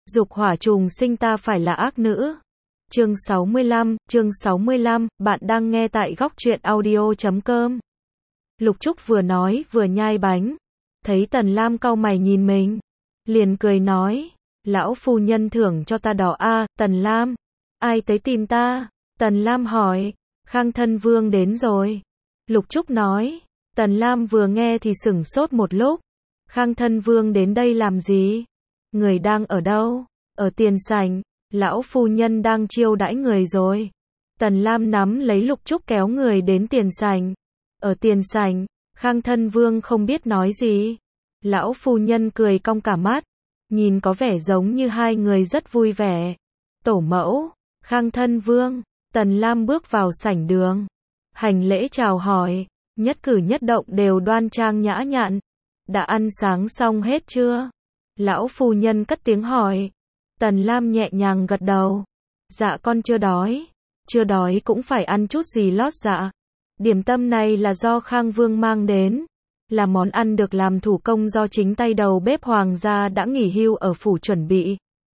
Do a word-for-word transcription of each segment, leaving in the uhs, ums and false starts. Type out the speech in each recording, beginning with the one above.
Dục hỏa trùng sinh ta phải là ác nữ. Chương sáu mươi lăm, chương sáu mươi lăm, bạn đang nghe tại góc truyện audio chấm com. Lục Trúc vừa nói vừa nhai bánh, thấy Tần Lam cau mày nhìn mình, liền cười nói, lão phu nhân thưởng cho ta đỏ a. Tần Lam, ai tới tìm ta? Tần Lam hỏi, Khang Thân Vương đến rồi. Lục Trúc nói. Tần Lam vừa nghe thì sửng sốt một lúc, Khang Thân Vương đến đây làm gì? Người đang ở đâu? Ở tiền sảnh, lão phu nhân đang chiêu đãi người rồi. Tần Lam nắm lấy Lục Trúc kéo người đến tiền sảnh. Ở tiền sảnh, Khang Thân Vương không biết nói gì. Lão phu nhân cười cong cả mắt, nhìn có vẻ giống như hai người rất vui vẻ. Tổ mẫu, Khang Thân Vương. Tần Lam bước vào sảnh đường, hành lễ chào hỏi, nhất cử nhất động đều đoan trang nhã nhặn. Đã ăn sáng xong hết chưa? Lão phu nhân cất tiếng hỏi. Tần Lam nhẹ nhàng gật đầu. Dạ con chưa đói. Chưa đói cũng phải ăn chút gì lót dạ. Điểm tâm này là do Khang Vương mang đến, là món ăn được làm thủ công do chính tay đầu bếp hoàng gia đã nghỉ hưu ở phủ chuẩn bị.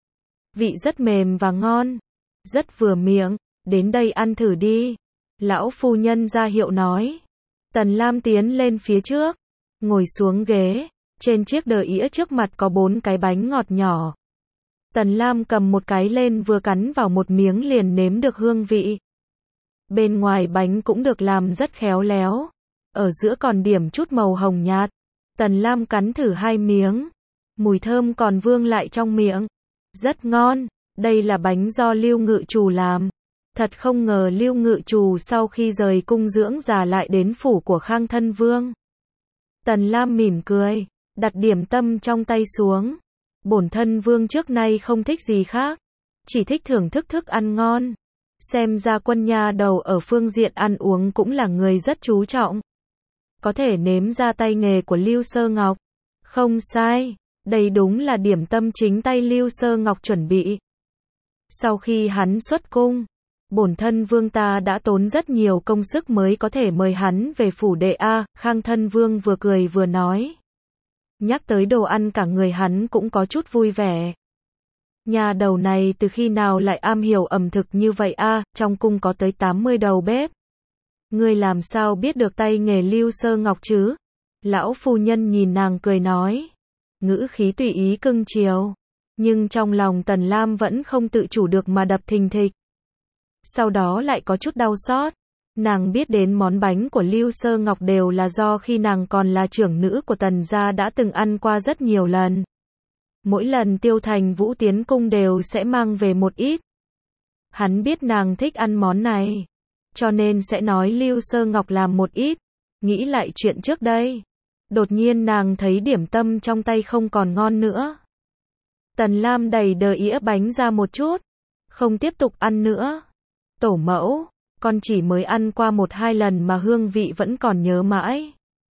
Vị rất mềm và ngon, rất vừa miệng, đến đây ăn thử đi. Lão phu nhân ra hiệu nói. Tần Lam tiến lên phía trước, ngồi xuống ghế, trên chiếc đờ ĩa trước mặt có bốn cái bánh ngọt nhỏ. Tần Lam cầm một cái lên vừa cắn vào một miếng liền nếm được hương vị. Bên ngoài bánh cũng được làm rất khéo léo, ở giữa còn điểm chút màu hồng nhạt. Tần Lam cắn thử hai miếng, mùi thơm còn vương lại trong miệng, rất ngon. Đây là bánh do Lưu Ngự Trù làm. Thật không ngờ Lưu Ngự Trù sau khi rời cung dưỡng già lại đến phủ của Khang Thân Vương. Tần Lam mỉm cười, đặt điểm tâm trong tay xuống. Bổn thân vương trước nay không thích gì khác, chỉ thích thưởng thức thức ăn ngon. Xem ra quân nha đầu ở phương diện ăn uống cũng là người rất chú trọng. Có thể nếm ra tay nghề của Lưu Sơ Ngọc. Không sai, đây đúng là điểm tâm chính tay Lưu Sơ Ngọc chuẩn bị. Sau khi hắn xuất cung, bổn thân vương ta đã tốn rất nhiều công sức mới có thể mời hắn về phủ đệ a. Khang Thân Vương vừa cười vừa nói. Nhắc tới đồ ăn cả người hắn cũng có chút vui vẻ. Nhà đầu này từ khi nào lại am hiểu ẩm thực như vậy a? Trong cung có tới tám mươi đầu bếp. Ngươi làm sao biết được tay nghề Lưu Sơ Ngọc chứ? Lão phu nhân nhìn nàng cười nói, ngữ khí tùy ý cưng chiều, nhưng trong lòng Tần Lam vẫn không tự chủ được mà đập thình thịch. Sau đó lại có chút đau xót. Nàng biết đến món bánh của Lưu Sơ Ngọc đều là do khi nàng còn là trưởng nữ của Tần gia đã từng ăn qua rất nhiều lần. Mỗi lần Tiêu Thành Vũ tiến cung đều sẽ mang về một ít. Hắn biết nàng thích ăn món này, cho nên sẽ nói Lưu Sơ Ngọc làm một ít. Nghĩ lại chuyện trước đây, đột nhiên nàng thấy điểm tâm trong tay không còn ngon nữa. Tần Lam đẩy đờ ĩa bánh ra một chút, không tiếp tục ăn nữa. Tổ mẫu, con chỉ mới ăn qua một hai lần mà hương vị vẫn còn nhớ mãi.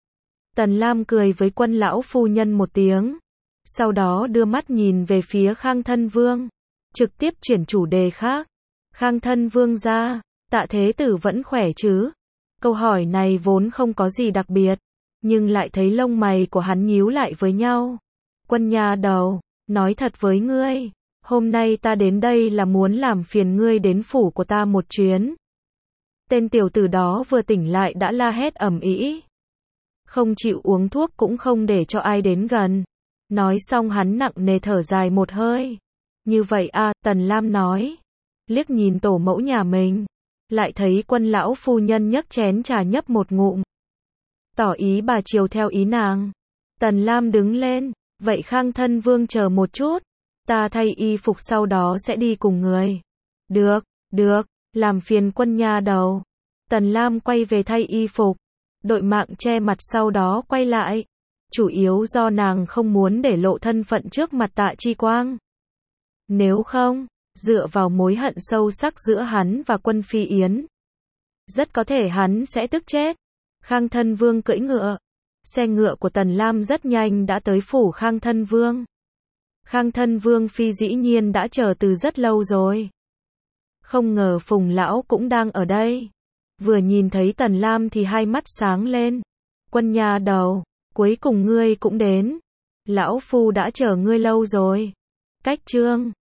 Tần Lam cười với Quân lão phu nhân một tiếng, sau đó đưa mắt nhìn về phía Khang Thân Vương, trực tiếp chuyển chủ đề khác. Khang Thân Vương gia, Tạ Thế Tử vẫn khỏe chứ? Câu hỏi này vốn không có gì đặc biệt, nhưng lại thấy lông mày của hắn nhíu lại với nhau. Quân nha đầu, nói thật với ngươi, hôm nay ta đến đây là muốn làm phiền ngươi đến phủ của ta một chuyến. Tên tiểu tử đó vừa tỉnh lại đã la hét ầm ĩ, không chịu uống thuốc cũng không để cho ai đến gần. Nói xong hắn nặng nề thở dài một hơi. Như vậy a, Tần Lam nói, liếc nhìn tổ mẫu nhà mình, lại thấy Quân lão phu nhân nhấc chén trà nhấp một ngụm, tỏ ý bà chiều theo ý nàng. Tần Lam đứng lên, vậy Khang Thân Vương chờ một chút, ta thay y phục sau đó sẽ đi cùng người. Được, được, làm phiền Quân nha đầu. Tần Lam quay về thay y phục, đội mạng che mặt sau đó quay lại. Chủ yếu do nàng không muốn để lộ thân phận trước mặt Tạ Chi Quang. Nếu không, dựa vào mối hận sâu sắc giữa hắn và Quân Phi Yến, rất có thể hắn sẽ tức chết. Khang Thân Vương cưỡi ngựa. Xe ngựa của Tần Lam rất nhanh đã tới phủ Khang Thân Vương. Khang Thân Vương Phi dĩ nhiên đã chờ từ rất lâu rồi. Không ngờ Phùng lão cũng đang ở đây. Vừa nhìn thấy Tần Lam thì hai mắt sáng lên. Quân nha đầu, cuối cùng ngươi cũng đến. Lão phu đã chờ ngươi lâu rồi. Cách chương